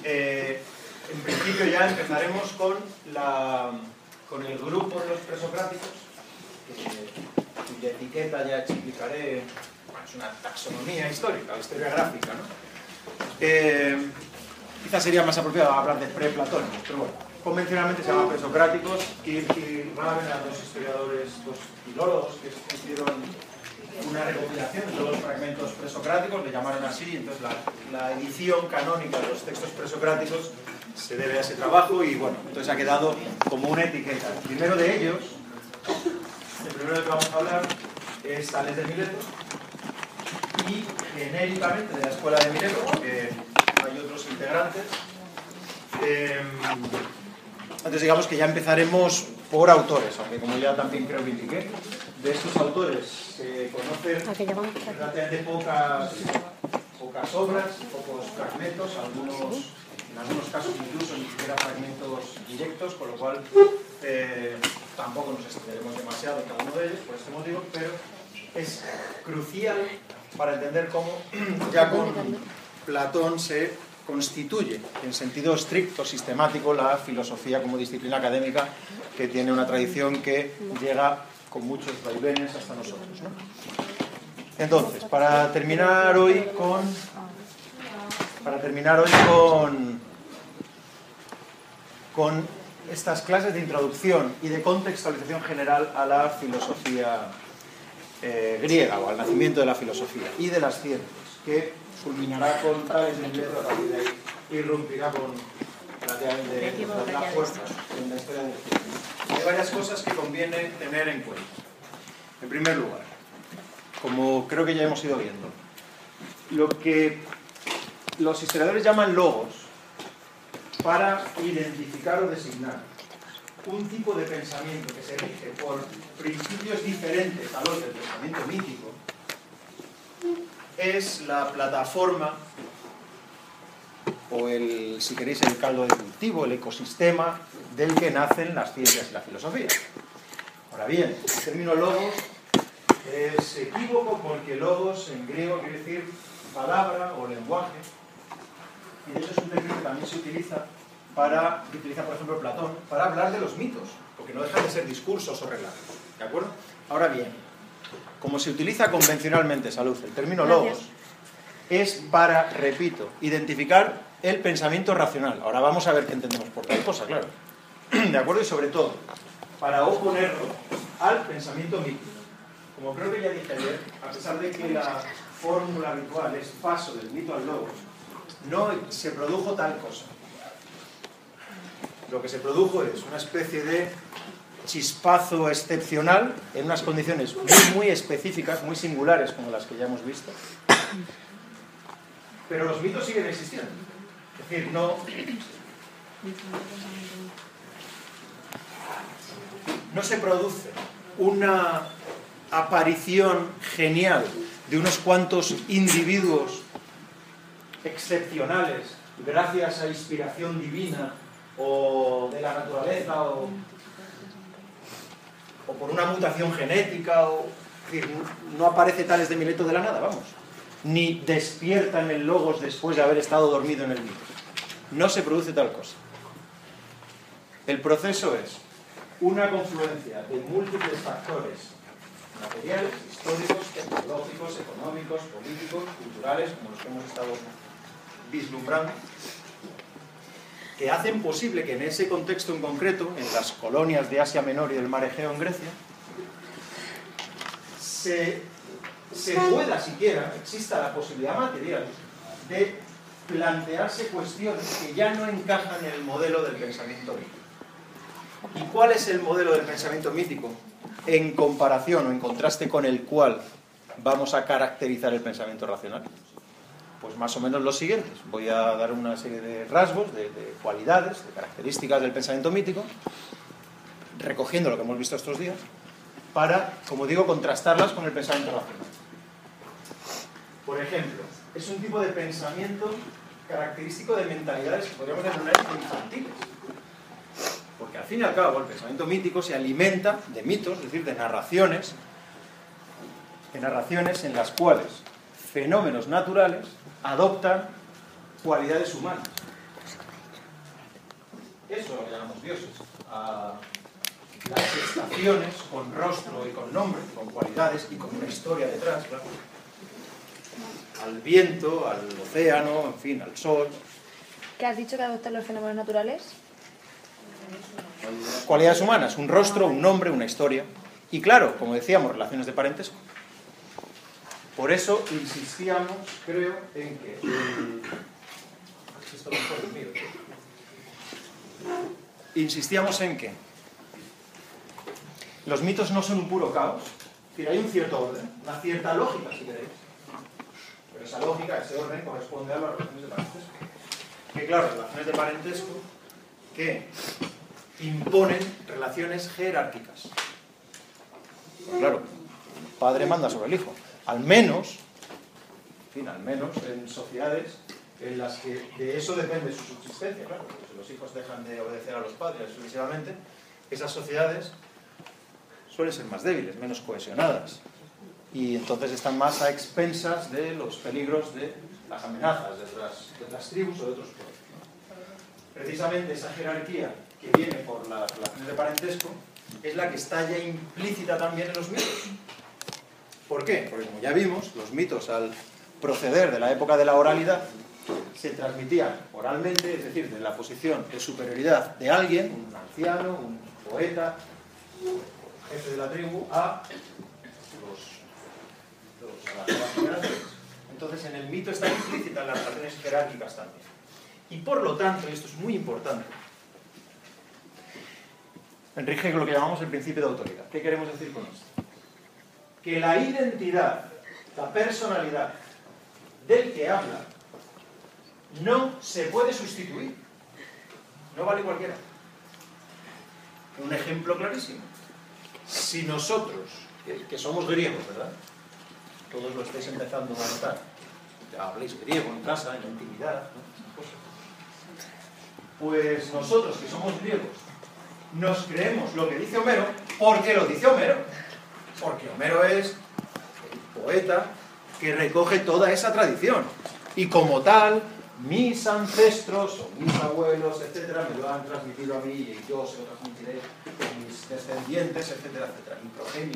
En principio ya empezaremos con el grupo de los presocráticos, cuya etiqueta ya explicaré. Es una taxonomía histórica, o historiográfica, ¿no? Quizás sería más apropiado hablar de preplatónicos, pero bueno, convencionalmente se llaman presocráticos, y Raven, a dos historiadores, dos filólogos que hicieron una recopilación de todos los fragmentos presocráticos, le llamaron así, y entonces la edición canónica de los textos presocráticos se debe a ese trabajo, y bueno, entonces ha quedado como una etiqueta. El primero de ellos, el primero del que vamos a hablar, es Tales de Mileto, y genéricamente de la escuela de Mileto, porque hay otros integrantes. Entonces digamos que ya empezaremos por autores, aunque como ya también creo que indiqué, de estos autores se conocen relativamente pocas obras, pocos fragmentos, en algunos casos incluso ni siquiera fragmentos directos, con lo cual tampoco nos extenderemos demasiado en cada uno de ellos, por este motivo, pero es crucial para entender cómo ya con Platón se constituye en sentido estricto, sistemático, la filosofía como disciplina académica que tiene una tradición que llega con muchos vaivenes hasta nosotros, ¿no? Entonces, para terminar hoy con estas clases de introducción y de contextualización general a la filosofía griega, o al nacimiento de la filosofía y de las ciencias, que culminará con Tales de Mileto, a partir de ahí irrumpirá con relativamente la fuerza en la historia de la ciencia. Hay varias cosas que conviene tener en cuenta. En primer lugar, como creo que ya hemos ido viendo, lo que los historiadores llaman logos para identificar o designar un tipo de pensamiento que se rige por principios diferentes a los del pensamiento mítico, es la plataforma o si queréis, el caldo de cultivo, el ecosistema del que nacen las ciencias y la filosofía. Ahora bien, el término logos es equívoco porque logos en griego quiere decir palabra o lenguaje, y de hecho es un término que también se utiliza por ejemplo Platón, para hablar de los mitos, porque no dejan de ser discursos o relatos, ¿de acuerdo? Ahora bien, como se utiliza convencionalmente, salud, el término logos es para, repito, identificar el pensamiento racional. Ahora vamos a ver qué entendemos por tal cosa, claro. ¿De acuerdo? Y sobre todo, para oponerlo al pensamiento mítico. Como creo que ya dije ayer, a pesar de que la fórmula habitual es paso del mito al logos, no se produjo tal cosa. Lo que se produjo es una especie de chispazo excepcional en unas condiciones muy específicas, muy singulares, como las que ya hemos visto. Pero los mitos siguen existiendo. Es decir, no se produce una aparición genial de unos cuantos individuos excepcionales gracias a inspiración divina o de la naturaleza o por una mutación genética, es decir, no aparece Tales de Mileto de la nada, vamos, ni despierta en el logos después de haber estado dormido en el mito. No se produce tal cosa. El proceso es una confluencia de múltiples factores materiales, históricos, tecnológicos, económicos, políticos, culturales, como los que hemos estado vislumbrando, que hacen posible que en ese contexto en concreto, en las colonias de Asia Menor y del Mar Egeo en Grecia, se pueda siquiera, exista la posibilidad material de plantearse cuestiones que ya no encajan en el modelo del pensamiento mítico. ¿Y cuál es el modelo del pensamiento mítico en comparación o en contraste con el cual vamos a caracterizar el pensamiento racional? Pues más o menos los siguientes. Voy a dar una serie de rasgos, de cualidades, de características del pensamiento mítico, recogiendo lo que hemos visto estos días, para, como digo, contrastarlas con el pensamiento racional. Por ejemplo, es un tipo de pensamiento característico de mentalidades que podríamos denominar infantiles. Porque al fin y al cabo el pensamiento mítico se alimenta de mitos, es decir, de narraciones en las cuales fenómenos naturales adoptan cualidades humanas. eso lo que llamamos dioses, a las estaciones con rostro y con nombre, con cualidades y con una historia detrás, claro. Al viento, al océano, en fin, al sol. ¿Qué has dicho que adoptan los fenómenos naturales? Cualidades humanas, un rostro, un nombre, una historia. Y claro, como decíamos, relaciones de parentesco. Por eso insistíamos, creo, en que... Esto mejor es mío. Insistíamos en que los mitos no son un puro caos, es decir, hay un cierto orden, una cierta lógica, si queréis. Pero esa lógica, ese orden, corresponde a las relaciones de parentesco. Que claro, relaciones de parentesco que imponen relaciones jerárquicas. Pues claro, el padre manda sobre el hijo. Al menos en sociedades en las que de eso depende su subsistencia, claro, porque si los hijos dejan de obedecer a los padres sucesivamente, esas sociedades suelen ser más débiles, menos cohesionadas, y entonces están más a expensas de los peligros de las amenazas de otras tribus o de otros pueblos, ¿no? Precisamente esa jerarquía que viene por las relaciones de parentesco es la que está ya implícita también en los mitos. ¿Por qué? Porque como ya vimos, los mitos al proceder de la época de la oralidad se transmitían oralmente, es decir, de la posición de superioridad de alguien, un anciano, un poeta, jefe de la tribu, a las generaciones. Entonces en el mito está implícita las relaciones jerárquicas también. Y por lo tanto, y esto es muy importante, rige lo que llamamos el principio de autoridad. ¿Qué queremos decir con esto? Que la identidad, la personalidad del que habla no se puede sustituir. No vale cualquiera. Un ejemplo clarísimo. Si nosotros, que somos griegos, ¿verdad? Todos lo estáis empezando a notar. Ya habléis griego en casa, en la intimidad, ¿no? Pues nosotros, que somos griegos, nos creemos lo que dice Homero porque lo dice Homero. Porque Homero es el poeta que recoge toda esa tradición. Y como tal, mis ancestros o mis abuelos, etcétera, me lo han transmitido a mí y yo se lo transmitiré a mis descendientes, etcétera, etcétera, mi progenie.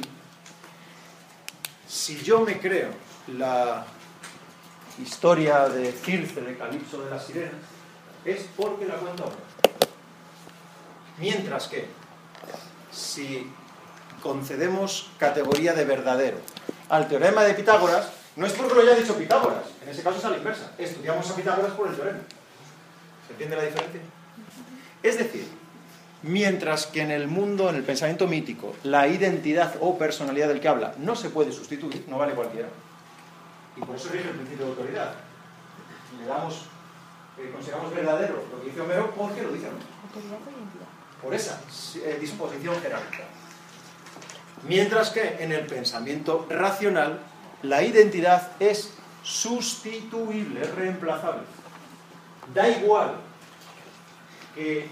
Si yo me creo la historia de Circe, de Calipso, de las sirenas, es porque la cuenta Homero. Mientras que, si concedemos categoría de verdadero al teorema de Pitágoras, no es porque lo haya dicho Pitágoras, en ese caso es a la inversa. Estudiamos a Pitágoras por el teorema. ¿Se entiende la diferencia? Es decir, mientras que en el mundo, en el pensamiento mítico, la identidad o personalidad del que habla no se puede sustituir, no vale cualquiera, y por eso rige el principio de autoridad. Le damos, consideramos verdadero lo que dice Homero porque lo dice Homero. Por esa disposición jerárquica. Mientras que en el pensamiento racional la identidad es sustituible, es reemplazable. Da igual que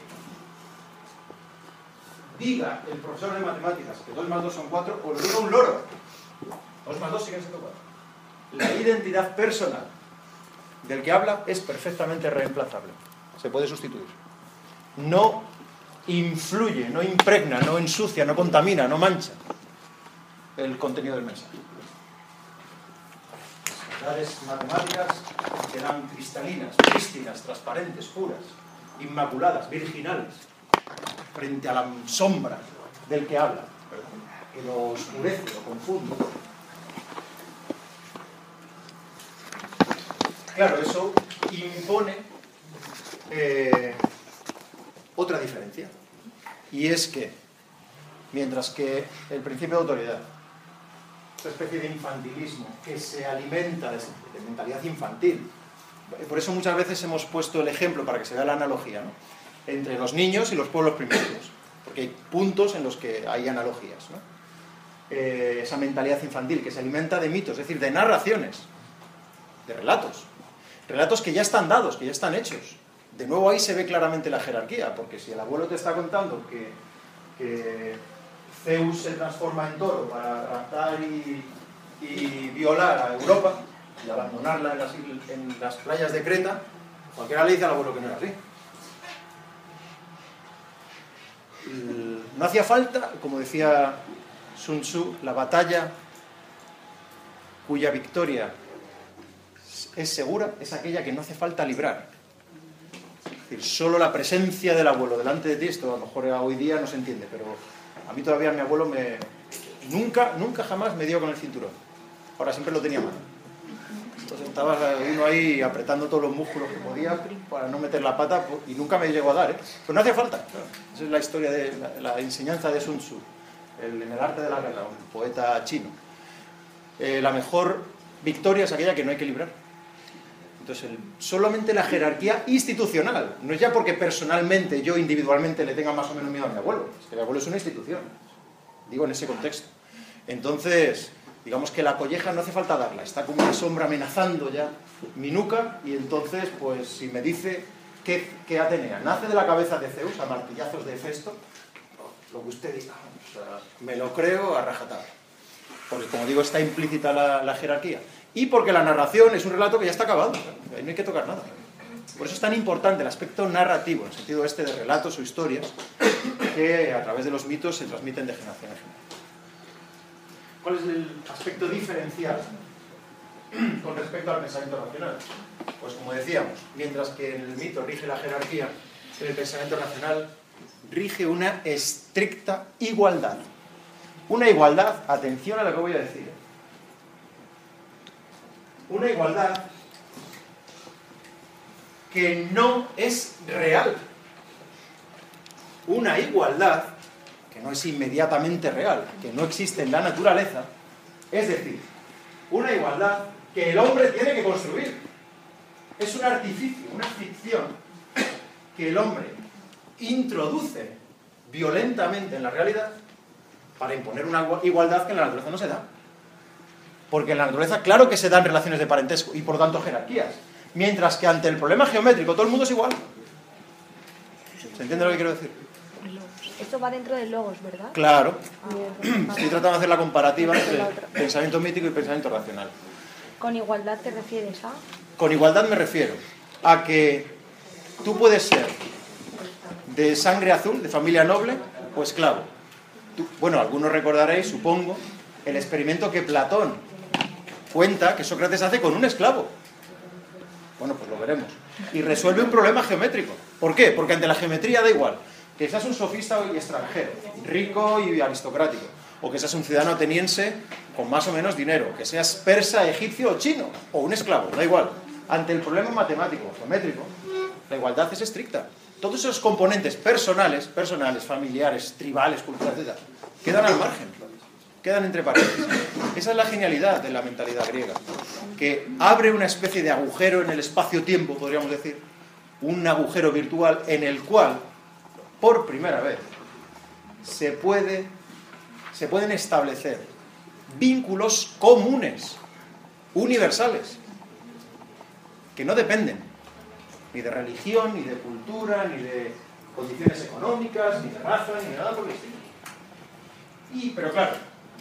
diga el profesor de matemáticas que 2 más 2 son 4 o lo diga un loro. 2 más 2 siguen siendo 4. La identidad personal del que habla es perfectamente reemplazable. Se puede sustituir. No influye, no impregna, no ensucia, no contamina, no mancha el contenido del mensaje. Las verdades matemáticas serán cristalinas, prístinas, transparentes, puras, inmaculadas, virginales, frente a la sombra del que habla, que lo oscurece, lo confunde. Claro, eso impone otra diferencia, y es que mientras que el principio de autoridad, esta especie de infantilismo que se alimenta de mentalidad infantil, por eso muchas veces hemos puesto el ejemplo para que se vea la analogía, ¿no?, entre los niños y los pueblos primitivos, porque hay puntos en los que hay analogías, ¿no? Esa mentalidad infantil que se alimenta de mitos, es decir, de narraciones, de relatos que ya están dados, que ya están hechos. De nuevo ahí se ve claramente la jerarquía, porque si el abuelo te está contando que Zeus se transforma en toro para raptar y violar a Europa y abandonarla en las playas de Creta, cualquiera le dice al abuelo que no era así. no hacía falta, como decía Sun Tzu, la batalla cuya victoria es segura es aquella que no hace falta librar. Es decir, solo la presencia del abuelo delante de ti, esto a lo mejor hoy día no se entiende, pero a mí todavía mi abuelo nunca jamás me dio con el cinturón. Ahora siempre lo tenía mal. Entonces estaba uno ahí apretando todos los músculos que podía para no meter la pata y nunca me llegó a dar, ¿eh? Pero no hacía falta. Esa es la historia de la enseñanza de Sun Tzu, en el arte de la guerra, un poeta chino. La mejor victoria es aquella que no hay que librar. Entonces, solamente la jerarquía institucional, no es ya porque personalmente, yo individualmente le tenga más o menos miedo a mi abuelo, es que mi abuelo es una institución, digo en ese contexto. Entonces, digamos que la colleja no hace falta darla, está como una sombra amenazando ya mi nuca, y entonces, pues, si me dice que Atenea nace de la cabeza de Zeus, a martillazos de Hefesto, lo que usted diga, o sea, me lo creo a rajatabla. Porque, como digo, está implícita la jerarquía. Y porque la narración es un relato que ya está acabado, ahí no hay que tocar nada. Por eso es tan importante el aspecto narrativo, en el sentido este de relatos o historias, que a través de los mitos se transmiten de generación en generación. ¿Cuál es el aspecto diferencial con respecto al pensamiento racional? Pues como decíamos, mientras que en el mito rige la jerarquía, en el pensamiento racional rige una estricta igualdad. Una igualdad, atención a lo que voy a decir, una igualdad que no es real. Una igualdad que no es inmediatamente real, que no existe en la naturaleza, es decir, una igualdad que el hombre tiene que construir. Es un artificio, una ficción que el hombre introduce violentamente en la realidad para imponer una igualdad que en la naturaleza no se da. Porque en la naturaleza, claro que se dan relaciones de parentesco y por tanto jerarquías. Mientras que ante el problema geométrico todo el mundo es igual. ¿Se entiende lo que quiero decir? Esto va dentro del logos, ¿verdad? Claro. Estoy tratando de hacer la comparativa entre pensamiento mítico y pensamiento racional. ¿Con igualdad te refieres a? Con igualdad me refiero a que tú puedes ser de sangre azul, de familia noble o esclavo. Bueno, algunos recordaréis, supongo, el experimento que Platón cuenta que Sócrates hace con un esclavo. Bueno, pues lo veremos. Y resuelve un problema geométrico. ¿Por qué? Porque ante la geometría da igual que seas un sofista y extranjero, rico y aristocrático, o que seas un ciudadano ateniense con más o menos dinero, que seas persa, egipcio o chino, o un esclavo, da igual. Ante el problema matemático, geométrico, la igualdad es estricta. Todos esos componentes personales, familiares, tribales, culturales, etc., quedan al margen, quedan entre paréntesis. Esa es la genialidad de la mentalidad griega, que abre una especie de agujero en el espacio-tiempo, podríamos decir, un agujero virtual en el cual, por primera vez, se pueden establecer vínculos comunes, universales, que no dependen ni de religión, ni de cultura, ni de condiciones económicas, ni de raza, ni de nada por el estilo. Pero claro,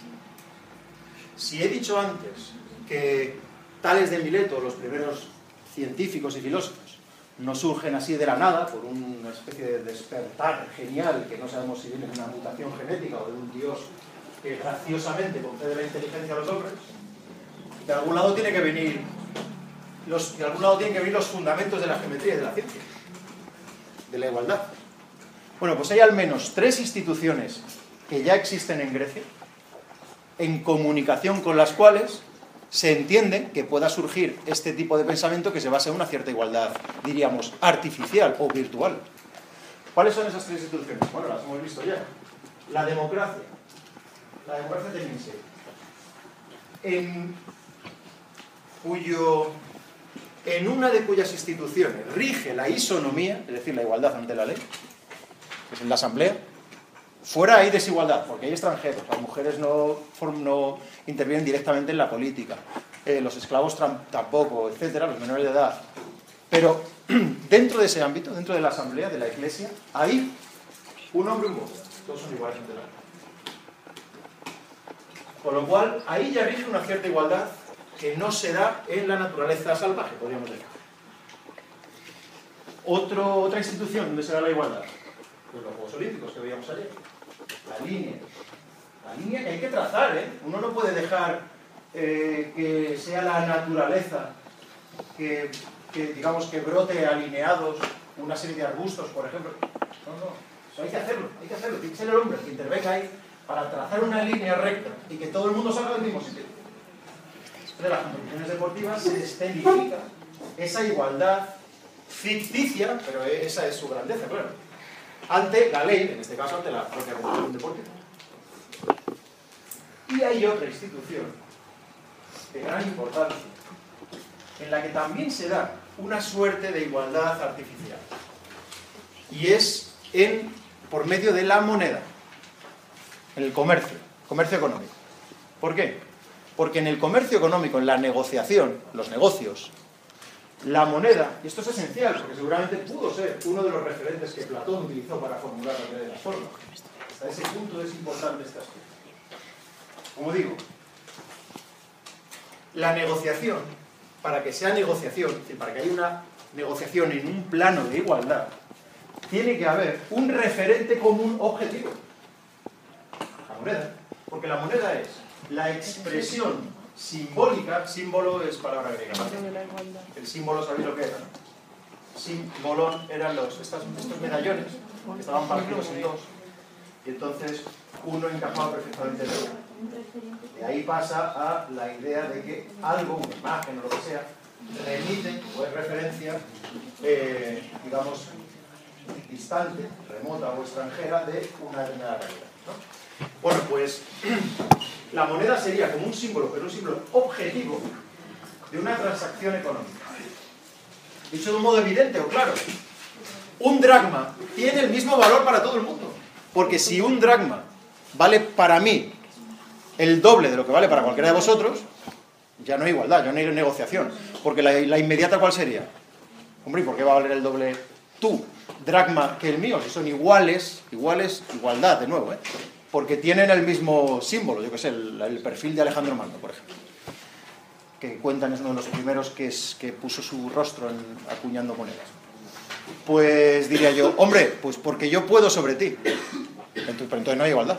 si he dicho antes que Tales de Mileto, los primeros científicos y filósofos, no surgen así de la nada, por una especie de despertar genial, que no sabemos si viene de una mutación genética o de un dios que graciosamente concede la inteligencia a los hombres, de algún lado tienen que venir los fundamentos de la geometría y de la ciencia, de la igualdad. Bueno, pues hay al menos 3 instituciones que ya existen en Grecia, en comunicación con las cuales se entiende que pueda surgir este tipo de pensamiento que se basa en una cierta igualdad, diríamos, artificial o virtual. ¿Cuáles son esas 3 instituciones? Bueno, las hemos visto ya. La democracia ateniense, en una de cuyas instituciones rige la isonomía, es decir, la igualdad ante la ley, que es en la asamblea. Fuera hay desigualdad, porque hay extranjeros, las mujeres no intervienen directamente en la política, los esclavos tampoco, etcétera, los menores de edad. Pero dentro de ese ámbito, dentro de la asamblea, de la iglesia, hay un hombre y un voto, todos son iguales ante la ley. Con lo cual, ahí ya rige una cierta igualdad que no se da en la naturaleza salvaje, podríamos decir. Otra institución donde se da la igualdad, Pues los Juegos Olímpicos que veíamos ayer. La línea. La línea que hay que trazar, ¿eh? Uno no puede dejar que sea la naturaleza que digamos que brote alineados una serie de arbustos, por ejemplo. No. Eso hay que hacerlo. Tiene que ser el hombre el que intervenga ahí para trazar una línea recta y que todo el mundo salga del mismo sitio. De las competiciones deportivas se escenifica esa igualdad ficticia, pero esa es su grandeza, claro, ante la ley, en este caso ante la propia competición deportiva. Y hay otra institución de gran importancia en la que también se da una suerte de igualdad artificial, y es por medio de la moneda, en el comercio económico. ¿Por qué? Porque en el comercio económico, en la negociación, los negocios, la moneda, y esto es esencial, porque seguramente pudo ser uno de los referentes que Platón utilizó para formular la teoría de las formas. Hasta ese punto es importante este aspecto. Como digo, la negociación, para que sea negociación, es decir, para que haya una negociación en un plano de igualdad, tiene que haber un referente común objetivo. La moneda. Porque la moneda es la expresión simbólica, símbolo es palabra griega, ¿no? El símbolo, ¿sabéis lo que era? Símbolon eran estos medallones que estaban partidos en dos, y entonces uno encajaba perfectamente en el otro. De ahí pasa a la idea de que algo, una imagen o lo que sea, remite o es referencia, digamos, distante, remota o extranjera de una determinada realidad, ¿no? Bueno, pues la moneda sería como un símbolo, pero un símbolo objetivo de una transacción económica. Dicho de un modo evidente o claro, un dracma tiene el mismo valor para todo el mundo. Porque si un dracma vale para mí el doble de lo que vale para cualquiera de vosotros, ya no hay igualdad, ya no hay negociación. Porque la inmediata, ¿cuál sería? Hombre, ¿y por qué va a valer el doble tu dracma que el mío? Si son igualdad, de nuevo, ¿eh? Porque tienen el mismo símbolo, yo que sé, el perfil de Alejandro Magno, por ejemplo, que cuentan es uno de los primeros que puso su rostro acuñando monedas. Pues diría yo, hombre, pues porque yo puedo sobre ti. Pero entonces no hay igualdad.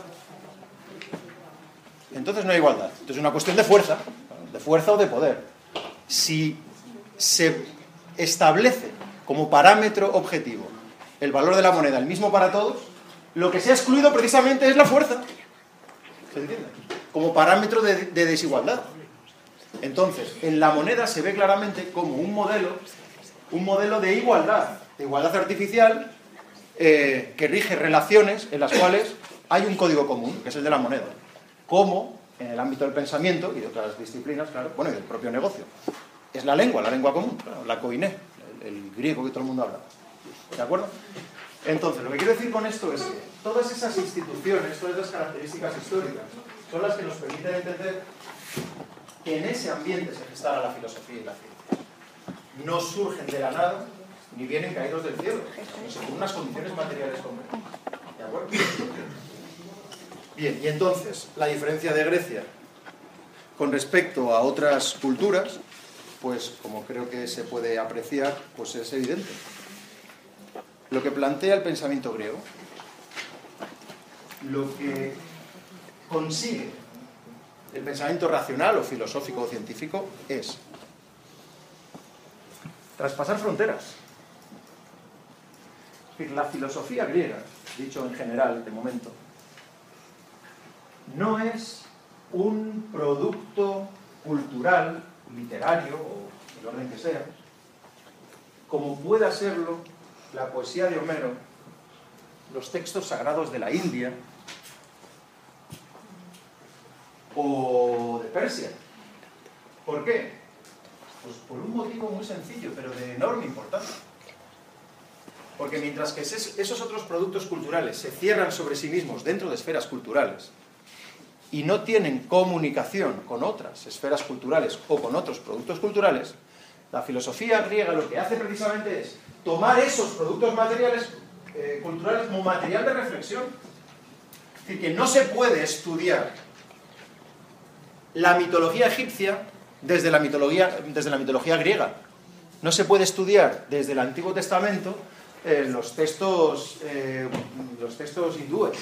Entonces no hay igualdad. Entonces es una cuestión de fuerza o de poder. Si se establece como parámetro objetivo el valor de la moneda el mismo para todos, lo que se ha excluido precisamente es la fuerza. ¿Se entiende? Como parámetro de desigualdad. Entonces, en la moneda se ve claramente como un modelo de igualdad artificial que rige relaciones en las cuales hay un código común, que es el de la moneda. Como en el ámbito del pensamiento y de otras disciplinas, claro, bueno, y del propio negocio. Es la lengua común, claro, la koiné, el griego que todo el mundo habla. ¿De acuerdo? Entonces, lo que quiero decir con esto es que todas esas instituciones, todas esas características históricas, son las que nos permiten entender que en ese ambiente se gestara la filosofía y la ciencia. No surgen de la nada, ni vienen caídos del cielo, sino según unas condiciones materiales concretas. ¿De acuerdo? Bien, y entonces, la diferencia de Grecia con respecto a otras culturas, pues como creo que se puede apreciar, pues es evidente. Lo que plantea el pensamiento griego, lo que consigue el pensamiento racional o filosófico o científico es traspasar fronteras. Es decir, la filosofía griega, dicho en general de momento, no es un producto cultural, literario o del orden que sea, como pueda serlo la poesía de Homero, los textos sagrados de la India o de Persia. ¿Por qué? Pues por un motivo muy sencillo, pero de enorme importancia. Porque mientras que esos otros productos culturales se cierran sobre sí mismos dentro de esferas culturales y no tienen comunicación con otras esferas culturales o con otros productos culturales, la filosofía griega lo que hace precisamente es tomar esos productos materiales, culturales como material de reflexión. Es decir, que no se puede estudiar la mitología egipcia desde la mitología griega. No se puede estudiar desde el Antiguo Testamento los textos hindúes.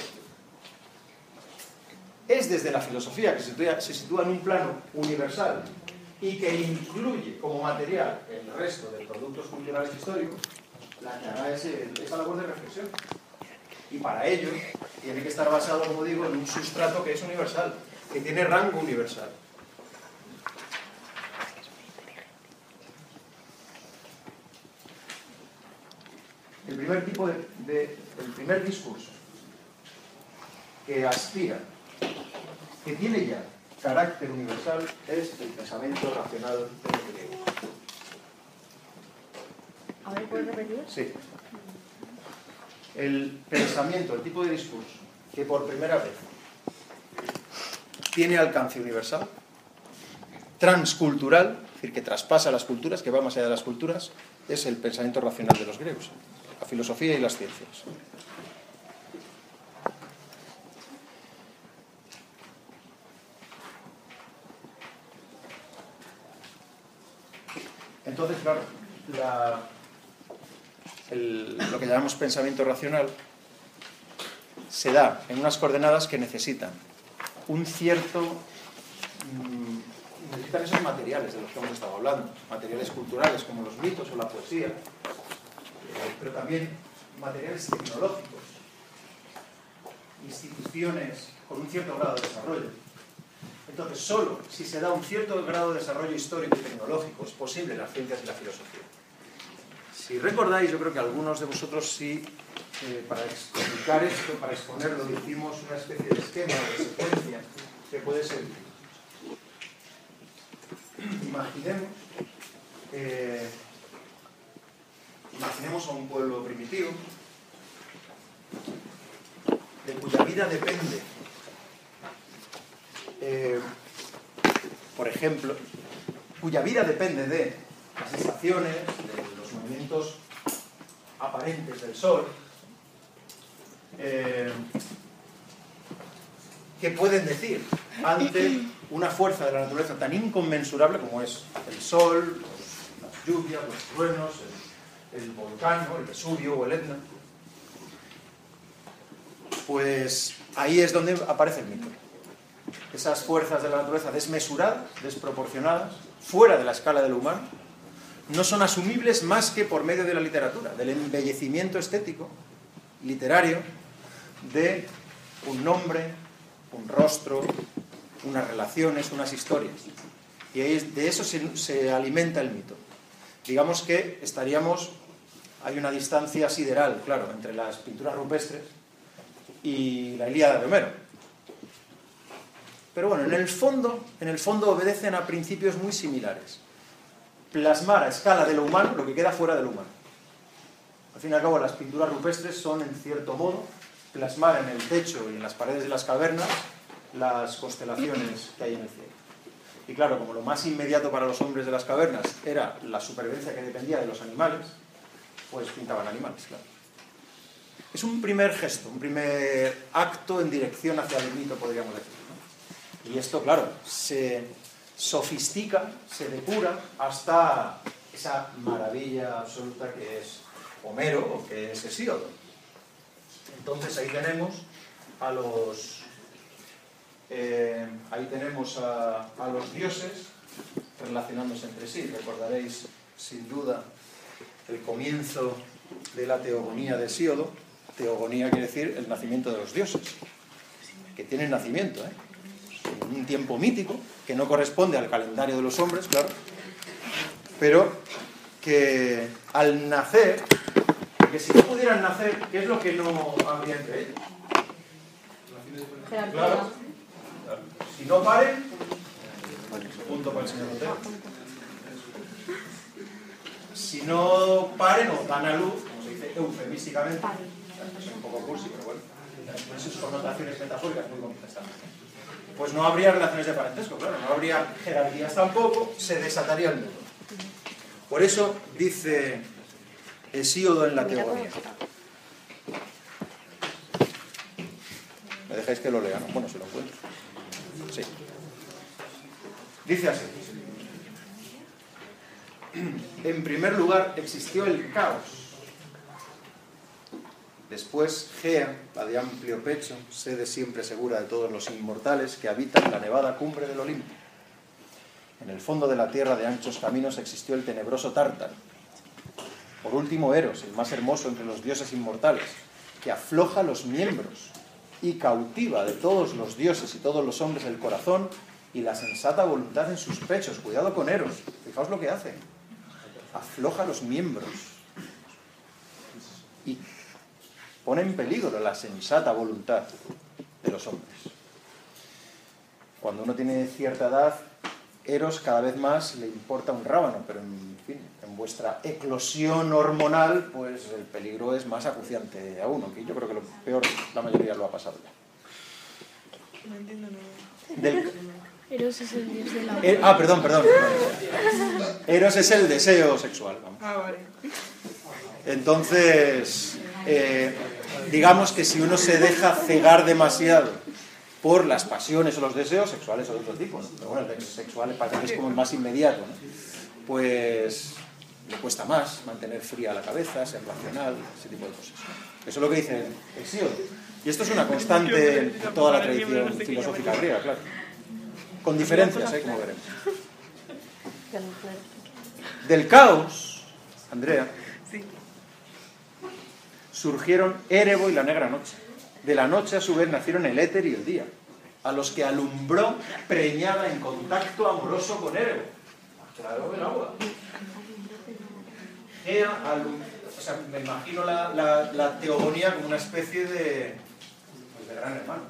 Es desde la filosofía que se sitúa en un plano universal y que incluye como material el resto de productos culturales históricos, la que hará esa labor de reflexión. Y para ello tiene que estar basado, como digo, en un sustrato que es universal, que tiene rango universal. El primer discurso que aspira, que tiene ya carácter universal, es el pensamiento racional de los griegos. A ver, ¿puedes repetir? Sí. El pensamiento, el tipo de discurso que por primera vez tiene alcance universal, transcultural, es decir, que traspasa las culturas, que va más allá de las culturas, es el pensamiento racional de los griegos, la filosofía y las ciencias. Entonces, claro, lo que llamamos pensamiento racional se da en unas coordenadas que necesitan necesitan esos materiales de los que hemos estado hablando, materiales culturales como los mitos o la poesía, pero también materiales tecnológicos, instituciones con un cierto grado de desarrollo. Entonces, solo si se da un cierto grado de desarrollo histórico y tecnológico es posible las ciencias y la filosofía. Si recordáis, yo creo que algunos de vosotros sí, para explicar esto, para exponerlo, hicimos una especie de esquema o de secuencia que puede ser. Imaginemos a un pueblo primitivo de cuya vida depende, por ejemplo, cuya vida depende de las estaciones, de los movimientos aparentes del sol, ¿qué pueden decir ante una fuerza de la naturaleza tan inconmensurable como es el sol, las lluvias, los truenos, el volcán, ¿no?, el Vesubio o el Etna? Pues ahí es donde aparece el mito. Esas fuerzas de la naturaleza desmesuradas, desproporcionadas, fuera de la escala de lo humano, no son asumibles más que por medio de la literatura, del embellecimiento estético, literario, de un nombre, un rostro, unas relaciones, unas historias. Y ahí de eso se alimenta el mito. Digamos que hay una distancia sideral, claro, entre las pinturas rupestres y la Ilíada de Homero. Pero bueno, en el fondo obedecen a principios muy similares. Plasmar a escala de lo humano lo que queda fuera de lo humano. Al fin y al cabo, las pinturas rupestres son, en cierto modo, plasmar en el techo y en las paredes de las cavernas las constelaciones que hay en el cielo. Y claro, como lo más inmediato para los hombres de las cavernas era la supervivencia que dependía de los animales, pues pintaban animales, claro. Es un primer gesto, un primer acto en dirección hacia el mito, podríamos decir, ¿no? Y esto, claro, se sofistica, se depura hasta esa maravilla absoluta que es Homero o que es Hesíodo. Entonces ahí tenemos a los dioses relacionándose entre sí. Recordaréis sin duda el comienzo de la teogonía de Hesíodo. Teogonía quiere decir el nacimiento de los dioses, que tienen nacimiento, en un tiempo mítico que no corresponde al calendario de los hombres, claro, pero que al nacer, porque si no pudieran nacer, ¿qué es lo que no habría entre ellos? Claro. Si no paren, punto para el señor Otero. Si no paren o dan a luz, como se dice eufemísticamente, es un poco cursi, pero bueno, con sus connotaciones metafóricas muy complejas también. Pues no habría relaciones de parentesco, claro, no habría jerarquías tampoco, se desataría el mundo. Por eso dice Hesíodo en la Teogonía. ¿Me dejáis que lo lea? ¿No? Bueno, si lo encuentro. Sí. Dice así. En primer lugar existió el caos Después, Gea, la de amplio pecho, sede siempre segura de todos los inmortales que habitan la nevada cumbre del Olimpo. En el fondo de la tierra de anchos caminos existió el tenebroso Tártaro. Por último, Eros, el más hermoso entre los dioses inmortales, que afloja los miembros y cautiva de todos los dioses y todos los hombres el corazón y la sensata voluntad en sus pechos. Cuidado con Eros, fijaos lo que hace. Afloja los miembros y pone en peligro la sensata voluntad de los hombres. Cuando uno tiene cierta edad, Eros cada vez más le importa un rábano, pero en fin, en vuestra eclosión hormonal, pues el peligro es más acuciante aún, aunque yo creo que lo peor la mayoría lo ha pasado ya. No entiendo nada. Eros es el dios de la... Perdón. Eros es el deseo sexual. Vamos. Vale. Entonces, digamos que si uno se deja cegar demasiado por las pasiones o los deseos sexuales o de otro tipo, ¿no? Pero bueno, el deseo sexual parece que es como el más inmediato, ¿no? Pues le cuesta más mantener fría la cabeza, ser racional, ese tipo de cosas. Eso es lo que dice Hesíodo. Y esto es una constante en toda la tradición filosófica griega, claro. Con diferencias, como veremos. Del caos, Andrea, Sí. surgieron Érebo y la negra noche. De la noche, a su vez, nacieron el éter y el día, a los que alumbró preñada en contacto amoroso con Érebo. Claro, el agua. O sea, me imagino la teogonía como una especie de gran hermano.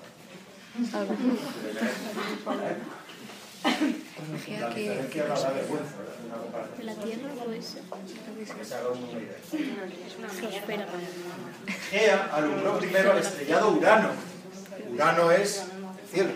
La diferencia no da vergüenza, ¿verdad? La tierra, pues... Se haga una idea. Prospera. Gea alumbró primero al estrellado Urano. Urano es el cielo.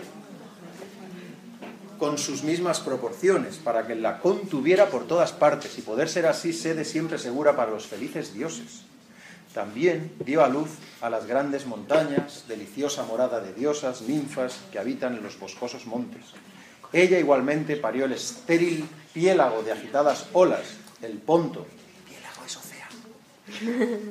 Con sus mismas proporciones, para que la contuviera por todas partes y poder ser así sede siempre segura para los felices dioses. También dio a luz a las grandes montañas, deliciosa morada de diosas, ninfas que habitan en los boscosos montes. Ella igualmente parió el estéril piélago de agitadas olas, el Ponto. El piélago es océano.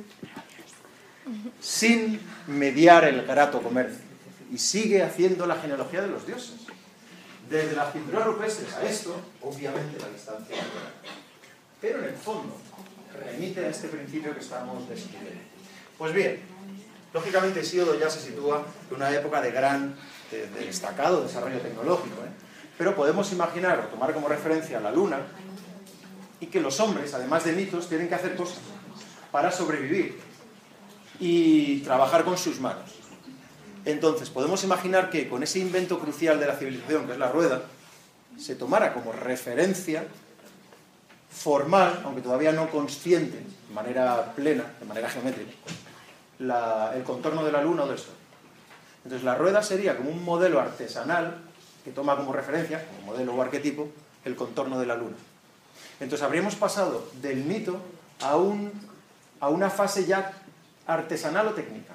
Sin mediar el grato comercio. Y sigue haciendo la genealogía de los dioses. Desde las pinturas rupestres a esto, obviamente la distancia es grande. Pero en el fondo, remite a este principio que estamos describiendo. Pues bien, lógicamente Hesíodo ya se sitúa en una época de destacado desarrollo tecnológico, pero podemos imaginar o tomar como referencia la luna y que los hombres, además de mitos, tienen que hacer cosas para sobrevivir y trabajar con sus manos. Entonces, podemos imaginar que con ese invento crucial de la civilización, que es la rueda, se tomara como referencia formal, aunque todavía no consciente, de manera plena, de manera geométrica, el contorno de la luna o del sol. Entonces, la rueda sería como un modelo artesanal que toma como referencia, como modelo o arquetipo, el contorno de la luna. Entonces, habríamos pasado del mito a una fase ya artesanal o técnica.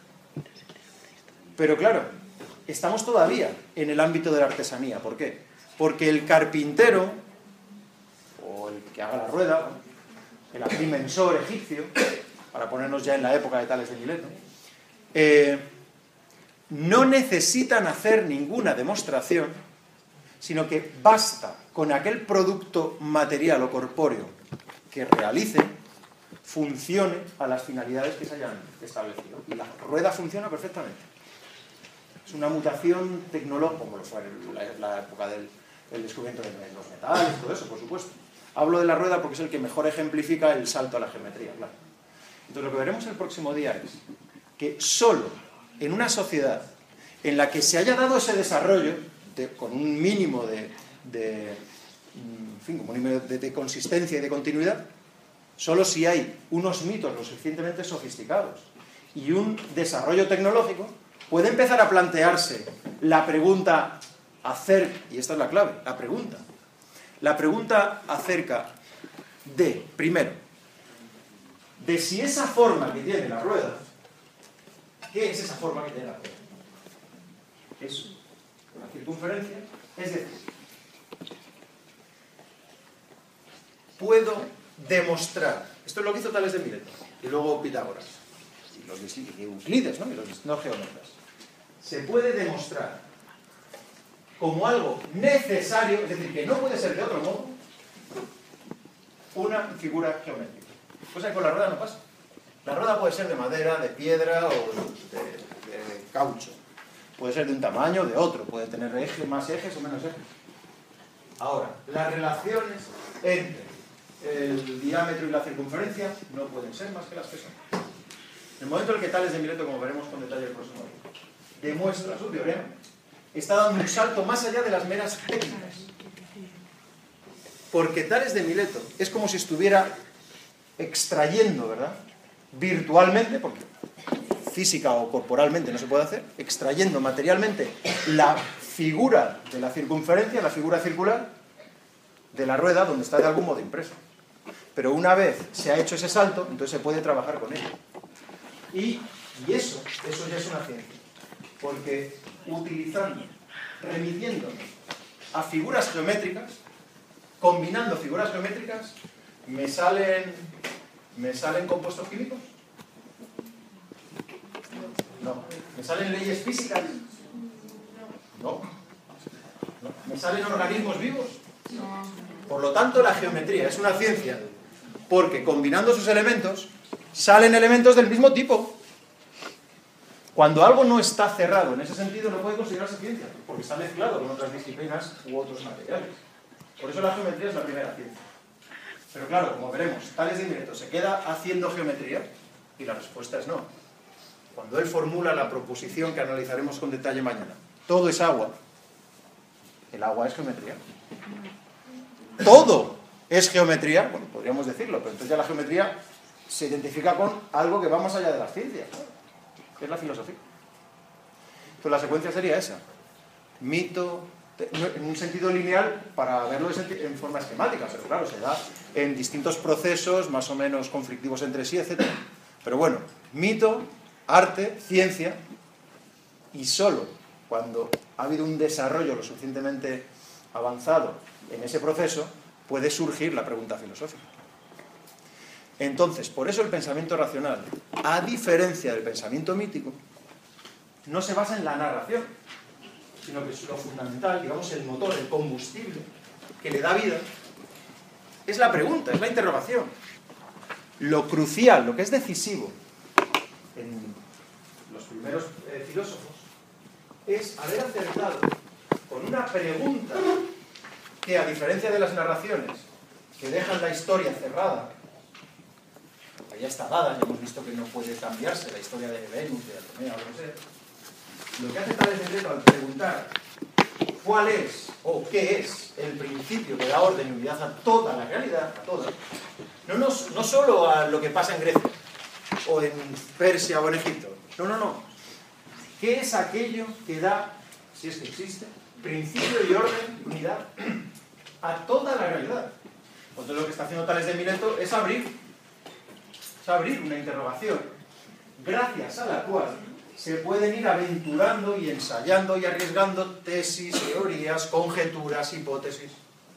Pero claro, estamos todavía en el ámbito de la artesanía. ¿Por qué? Porque el carpintero, o el que haga la rueda, el agrimensor egipcio, para ponernos ya en la época de Tales de Mileto, no necesitan hacer ninguna demostración, sino que basta con aquel producto material o corpóreo que realicen, funcione a las finalidades que se hayan establecido. Y la rueda funciona perfectamente. Es una mutación tecnológica, como lo fue en la época del descubrimiento de los metales, todo eso, por supuesto. Hablo de la rueda porque es el que mejor ejemplifica el salto a la geometría, claro. Entonces, lo que veremos el próximo día es que solo en una sociedad en la que se haya dado ese desarrollo, con un mínimo de consistencia y de continuidad, solo si hay unos mitos lo suficientemente sofisticados y un desarrollo tecnológico, puede empezar a plantearse la pregunta y esta es la clave, la pregunta acerca de, primero, de si esa forma que tiene la rueda, ¿qué es esa forma que tiene la rueda? Es una circunferencia, es decir, puedo demostrar, esto es lo que hizo Tales de Mileto y luego Pitágoras, y Euclides, ¿no? Y los distintos geómetras, se puede demostrar como algo necesario, es decir, que no puede ser de otro modo, una figura geométrica. Cosa que con la rueda no pasa. La rueda puede ser de madera, de piedra o de caucho. Puede ser de un tamaño o de otro. Puede tener más ejes o menos ejes. Ahora, las relaciones entre el diámetro y la circunferencia no pueden ser más que las que son. En el momento en el que Tales de Mileto, como veremos con detalle el próximo día, demuestra su teorema, está dando un salto más allá de las meras técnicas. Porque Tales de Mileto es como si estuviera extrayendo, ¿verdad? Virtualmente, porque física o corporalmente no se puede hacer, extrayendo materialmente la figura de la circunferencia, la figura circular, de la rueda, donde está de algún modo impresa. Pero una vez se ha hecho ese salto, entonces se puede trabajar con ello. Y eso ya es una ciencia. Porque utilizando, remitiéndonos a figuras geométricas, combinando figuras geométricas, ¿me salen compuestos químicos? No. ¿Me salen leyes físicas? No. ¿Me salen organismos vivos? Por lo tanto, la geometría es una ciencia porque combinando sus elementos salen elementos del mismo tipo. Cuando algo no está cerrado en ese sentido no puede considerarse ciencia, porque está mezclado con otras disciplinas u otros materiales. Por eso la geometría es la primera ciencia. Pero claro, como veremos, Tales de Mileto se queda haciendo geometría y la respuesta es no. Cuando él formula la proposición que analizaremos con detalle mañana, todo es agua, el agua es geometría. Todo es geometría, bueno, podríamos decirlo, pero entonces ya la geometría se identifica con algo que va más allá de las ciencias, que es la filosofía. Entonces la secuencia sería esa: mito, en un sentido lineal para verlo en forma esquemática, pero claro, se da en distintos procesos más o menos conflictivos entre sí, etc. Pero bueno, mito, arte, ciencia, y solo cuando ha habido un desarrollo lo suficientemente avanzado en ese proceso puede surgir la pregunta filosófica. Entonces, por eso el pensamiento racional, a diferencia del pensamiento mítico, no se basa en la narración, sino que es lo fundamental, digamos, el motor, el combustible que le da vida, es la pregunta, es la interrogación. Lo crucial, lo que es decisivo en los primeros filósofos, es haber acertado con una pregunta que, a diferencia de las narraciones que dejan la historia cerrada, que ya está dada, ya hemos visto que no puede cambiarse la historia de Venus, de Atenea o lo que sea, lo que hace Tales de Mileto al preguntar cuál es o qué es el principio que da orden y unidad a toda la realidad, a toda, no solo a lo que pasa en Grecia o en Persia o en Egipto, no. ¿Qué es aquello que da, si es que existe, principio y orden y unidad a toda la realidad? Entonces lo que está haciendo Tales de Mileto es abrir una interrogación, gracias a la cual se pueden ir aventurando y ensayando y arriesgando tesis, teorías, conjeturas, hipótesis.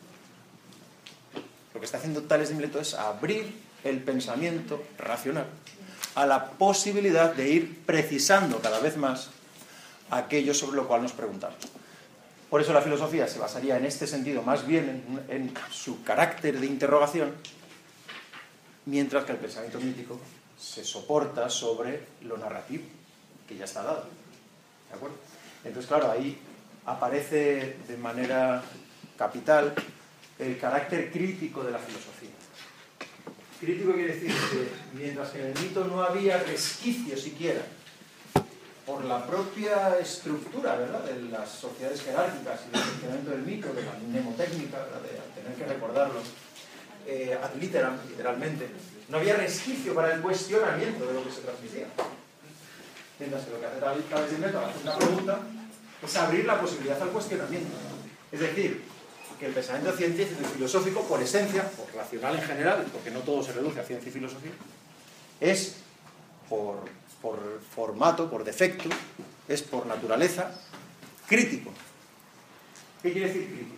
Lo que está haciendo Tales de Mileto es abrir el pensamiento racional a la posibilidad de ir precisando cada vez más aquello sobre lo cual nos preguntamos. Por eso la filosofía se basaría en este sentido más bien en su carácter de interrogación, mientras que el pensamiento mítico se soporta sobre lo narrativo, que ya está dado. ¿De acuerdo? Entonces, claro, ahí aparece de manera capital el carácter crítico de la filosofía. Crítico quiere decir que mientras que en el mito no había resquicio siquiera por la propia estructura, ¿verdad?, de las sociedades jerárquicas y del funcionamiento del mito, de la mnemotécnica, ¿verdad?, de tener que recordarlo ad literam, literalmente, no había resquicio para el cuestionamiento de lo que se transmitía. Mientras que lo que hace Tales de Mileto al hacer una pregunta es abrir la posibilidad al cuestionamiento. Es decir, que el pensamiento científico y filosófico, por esencia, por racional en general, porque no todo se reduce a ciencia y filosofía, es por formato, por defecto, es por naturaleza crítico. ¿Qué quiere decir crítico?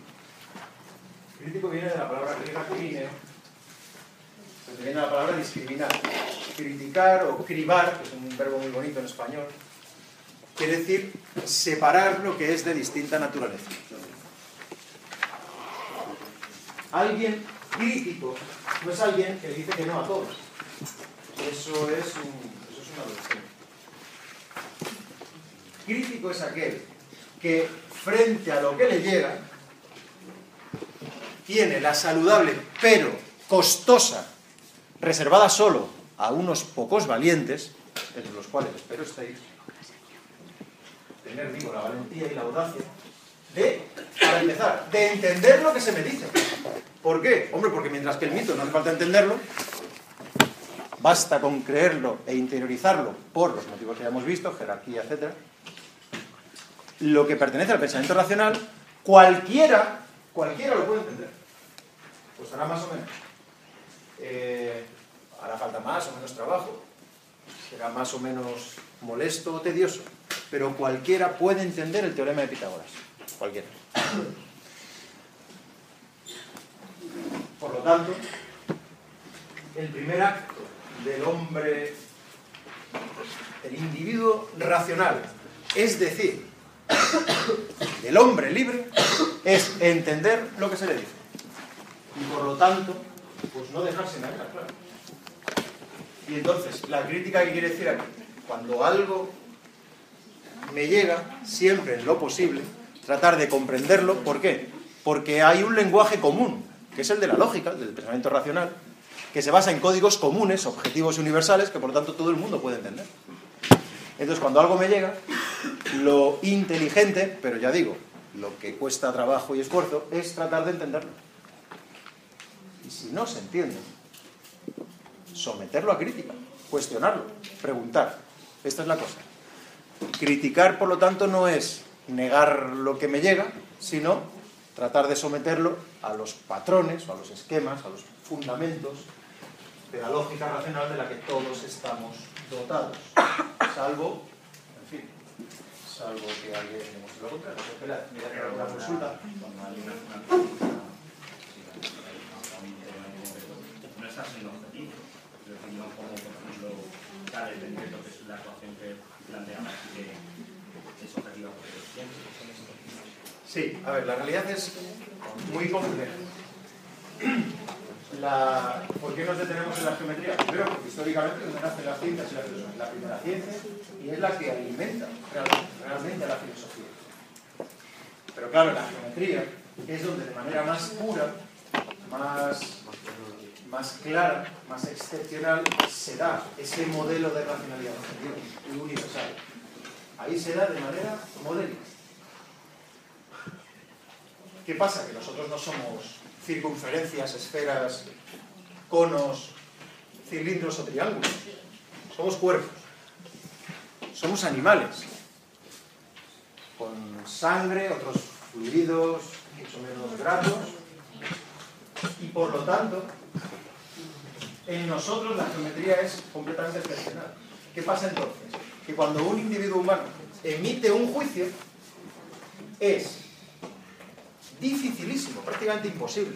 Crítico viene de la palabra griega crineo, que viene de la palabra discriminar. criticar o cribar, que es un verbo muy bonito en español, quiere decir separar lo que es de distinta naturaleza. Alguien crítico no es alguien que dice que no a todos. Eso es un adolescente. Crítico es aquel que frente a lo que le llega tiene la saludable pero costosa, reservada solo a unos pocos valientes, entre los cuales espero estéis, tener, digo, la valentía y la audacia de, para empezar, de entender lo que se me dice. ¿Por qué? Hombre, porque mientras que el mito no hace falta entenderlo, basta con creerlo e interiorizarlo por los motivos que ya hemos visto, jerarquía, etc. Lo que pertenece al pensamiento racional, cualquiera lo puede entender. Pues hará más o menos. Hará falta más o menos trabajo, será más o menos molesto o tedioso, pero cualquiera puede entender el teorema de Pitágoras. Cualquiera. Por lo tanto, el primer acto del hombre, del individuo racional, es decir, del hombre libre, es entender lo que se le dice. Y por lo tanto, pues no dejarse engañar, claro. Y entonces, la crítica que quiere decir aquí, cuando algo me llega, siempre en lo posible, tratar de comprenderlo. ¿Por qué? Porque hay un lenguaje común, que es el de la lógica, del pensamiento racional, que se basa en códigos comunes, objetivos y universales, que por lo tanto todo el mundo puede entender. Entonces, cuando algo me llega, lo inteligente, pero ya digo, lo que cuesta trabajo y esfuerzo, es tratar de entenderlo. Y si no se entiende, someterlo a crítica, cuestionarlo, preguntar. Esta es la cosa. Criticar, por lo tanto, no es negar lo que me llega, sino tratar de someterlo a los patrones, o a los esquemas, a los fundamentos de la lógica racional de la que todos estamos dotados. Salvo, en fin, salvo que alguien demuestre lo contrario. Espera, mira que haga una consulta. No es así el objetivo, no como, por ejemplo, tal el decreto, que es la ecuación que planteaba aquí, que es objetiva por el tiempo. Sí, a ver, la realidad es muy compleja. ¿Por qué nos detenemos en la geometría? Primero, porque históricamente es donde nacen las ciencias y la filosofía. La primera ciencia, y es la que alimenta realmente a la filosofía. Pero claro, la geometría es donde de manera más pura, más clara, más excepcional, se da ese modelo de racionalidad objetiva y universal. Ahí se da de manera modélica. ¿Qué pasa? Que nosotros no somos circunferencias, esferas, conos, cilindros o triángulos. Somos cuerpos. Somos animales. Con sangre, otros fluidos, mucho menos gratos. Y por lo tanto, en nosotros la geometría es completamente excepcional. ¿Qué pasa entonces? Que cuando un individuo humano emite un juicio, es dificilísimo, prácticamente imposible,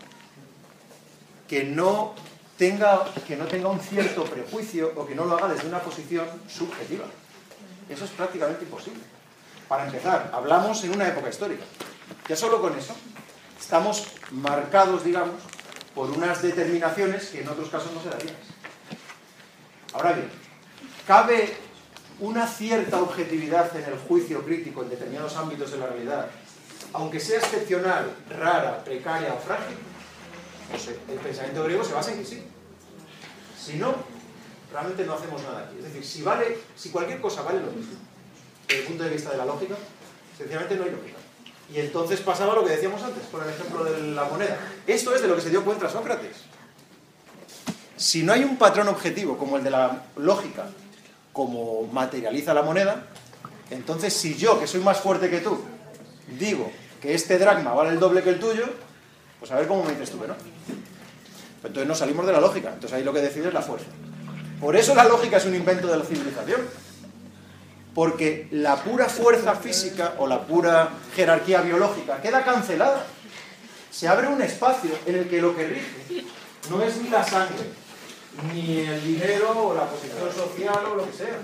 que no tenga un cierto prejuicio o que no lo haga desde una posición subjetiva. Eso es prácticamente imposible. Para empezar, hablamos en una época histórica. Ya solo con eso estamos marcados, digamos, por unas determinaciones que en otros casos no se darían. Ahora bien, ¿cabe una cierta objetividad en el juicio crítico en determinados ámbitos de la realidad, aunque sea excepcional, rara, precaria o frágil? Pues el pensamiento griego se basa en que sí. Si no, realmente no hacemos nada aquí. Es decir, si cualquier cosa vale lo mismo, desde el punto de vista de la lógica, sencillamente no hay lógica. Y entonces pasaba lo que decíamos antes, por el ejemplo de la moneda. Esto es de lo que se dio cuenta Sócrates. Si no hay un patrón objetivo como el de la lógica, como materializa la moneda, entonces si yo, que soy más fuerte que tú, digo que este dracma vale el doble que el tuyo, pues a ver cómo me dices tú que no. Entonces nos salimos de la lógica. Entonces ahí lo que decide es la fuerza. Por eso la lógica es un invento de la civilización. Porque la pura fuerza física o la pura jerarquía biológica queda cancelada. Se abre un espacio en el que lo que rige no es ni la sangre, ni el dinero o la posición social o lo que sea.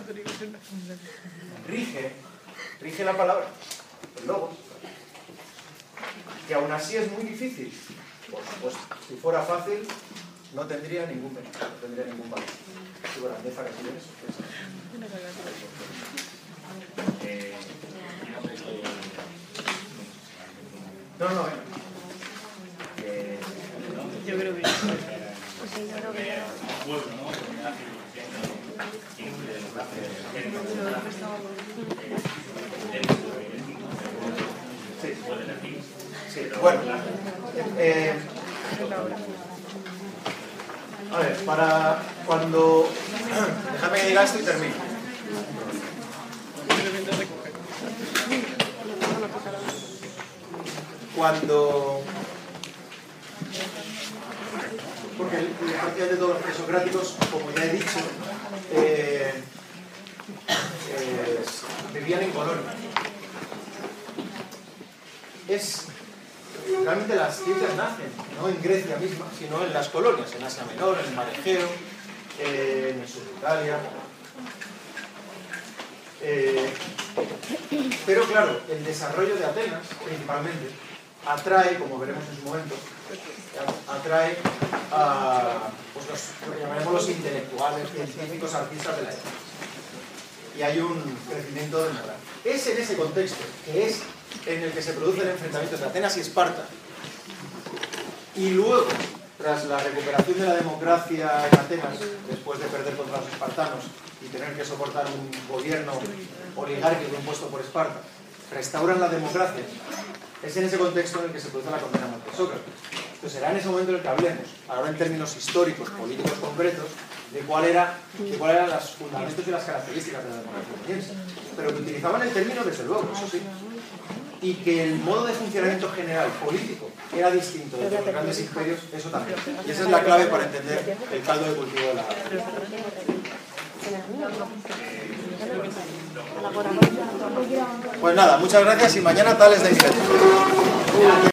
Rige la palabra, el logos. Que aún así es muy difícil. Por supuesto, si fuera fácil, no tendría ningún beneficio, no tendría ningún valor. Su grandeza que tiene eso. No, Yo creo que sí, bueno. A ver, para cuando... Déjame que diga esto y termino. Cuando... Porque prácticamente todos los presocráticos, como ya he dicho, vivían en colonia. Realmente las ciencias nacen, no en Grecia misma, sino en las colonias, en Asia Menor, en el Mar Egeo, en el sur de Italia. Pero claro, el desarrollo de Atenas, principalmente, atrae, como veremos en su momento, atrae a lo que llamaremos los intelectuales, científicos, artistas de la época. Y hay un crecimiento de moral. Es en ese contexto, que es en el que se producen enfrentamientos de Atenas y Esparta, y luego, tras la recuperación de la democracia en Atenas, después de perder contra los espartanos y tener que soportar un gobierno oligárquico impuesto por Esparta, restauran la democracia. Es en ese contexto en el que se produce la condena a muerte de Sócrates. Entonces será en ese momento en el que hablemos, ahora en términos históricos, políticos concretos, de cuáles eran los fundamentos y las características de la democracia ateniense. Pero que utilizaban el término desde luego, eso sí. Y que el modo de funcionamiento general político era distinto de los grandes imperios, eso también. Y esa es la clave para entender el caldo de cultivo de la... Pues nada, muchas gracias y mañana tales de nivel.